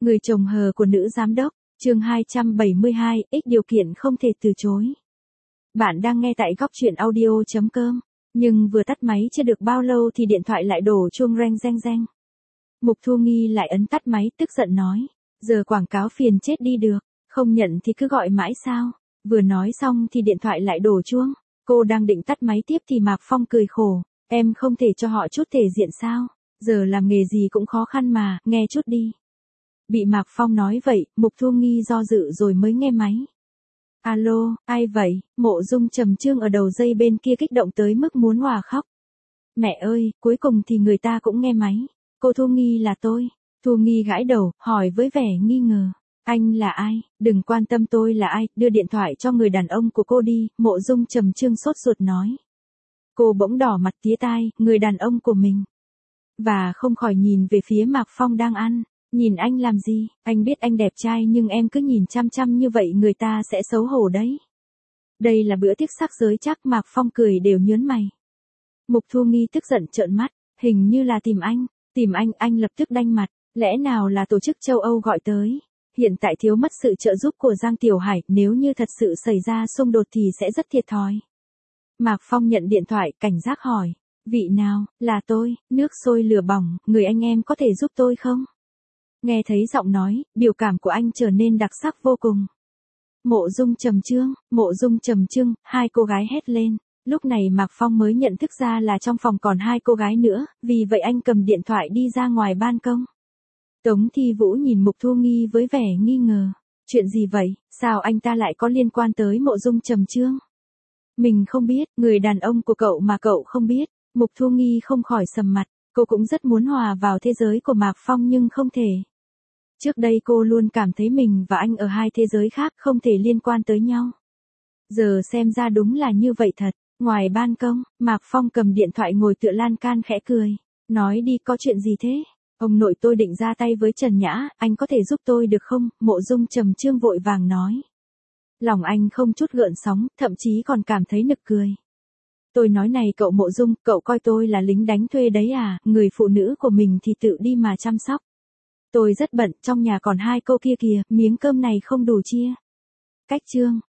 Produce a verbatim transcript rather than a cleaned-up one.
Người chồng hờ của nữ giám đốc, chương hai trăm bảy mươi hai, x điều kiện không thể từ chối. Bạn đang nghe tại góc truyện audio chấm com, nhưng vừa tắt máy chưa được bao lâu thì điện thoại lại đổ chuông reng reng reng. Mục Thu Nghi lại ấn tắt máy tức giận nói, giờ quảng cáo phiền chết đi được, không nhận thì cứ gọi mãi sao. Vừa nói xong thì điện thoại lại đổ chuông, cô đang định tắt máy tiếp thì Mạc Phong cười khổ, em không thể cho họ chút thể diện sao, giờ làm nghề gì cũng khó khăn mà, nghe chút đi. Bị Mạc Phong nói vậy, Mục Thu Nghi do dự rồi mới nghe máy. Alo, ai vậy? Mộ Dung Trầm Chương ở đầu dây bên kia kích động tới mức muốn òa khóc. Mẹ ơi, cuối cùng thì người ta cũng nghe máy. Cô Thu Nghi là tôi. Thu Nghi gãi đầu, hỏi với vẻ nghi ngờ. Anh là ai? Đừng quan tâm tôi là ai, đưa điện thoại cho người đàn ông của cô đi, Mộ Dung Trầm Chương sốt ruột nói. Cô bỗng đỏ mặt tía tai, người đàn ông của mình. Và không khỏi nhìn về phía Mạc Phong đang ăn. Nhìn anh làm gì, anh biết anh đẹp trai nhưng em cứ nhìn chăm chăm như vậy người ta sẽ xấu hổ đấy. Đây là bữa tiệc sắc giới chắc, Mạc Phong cười đều nhớn mày. Mục Thu Nghi tức giận trợn mắt, hình như là tìm anh, tìm anh, anh lập tức đanh mặt, lẽ nào là tổ chức châu Âu gọi tới. Hiện tại thiếu mất sự trợ giúp của Giang Tiểu Hải, nếu như thật sự xảy ra xung đột thì sẽ rất thiệt thòi. Mạc Phong nhận điện thoại, cảnh giác hỏi, vị nào, là tôi, nước sôi lửa bỏng, người anh em có thể giúp tôi không? Nghe thấy giọng nói, biểu cảm của anh trở nên đặc sắc vô cùng. Mộ Dung Trầm Chương, Mộ Dung Trầm Chương, hai cô gái hét lên. Lúc này Mạc Phong mới nhận thức ra là trong phòng còn hai cô gái nữa, vì vậy anh cầm điện thoại đi ra ngoài ban công. Tống Thi Vũ nhìn Mục Thu Nghi với vẻ nghi ngờ. Chuyện gì vậy, sao anh ta lại có liên quan tới Mộ Dung Trầm Chương? Mình không biết, người đàn ông của cậu mà cậu không biết. Mục Thu Nghi không khỏi sầm mặt, cô cũng rất muốn hòa vào thế giới của Mạc Phong nhưng không thể. Trước đây cô luôn cảm thấy mình và anh ở hai thế giới khác không thể liên quan tới nhau. Giờ xem ra đúng là như vậy thật. Ngoài ban công, Mạc Phong cầm điện thoại ngồi tựa lan can khẽ cười. Nói đi, có chuyện gì thế? Ông nội tôi định ra tay với Trần Nhã, anh có thể giúp tôi được không? Mộ Dung Trầm Chương vội vàng nói. Lòng anh không chút gợn sóng, thậm chí còn cảm thấy nực cười. Tôi nói này cậu Mộ Dung, cậu coi tôi là lính đánh thuê đấy à, người phụ nữ của mình thì tự đi mà chăm sóc. Tôi rất bận, trong nhà còn hai cô kia kìa, miếng cơm này không đủ chia. Cách chương.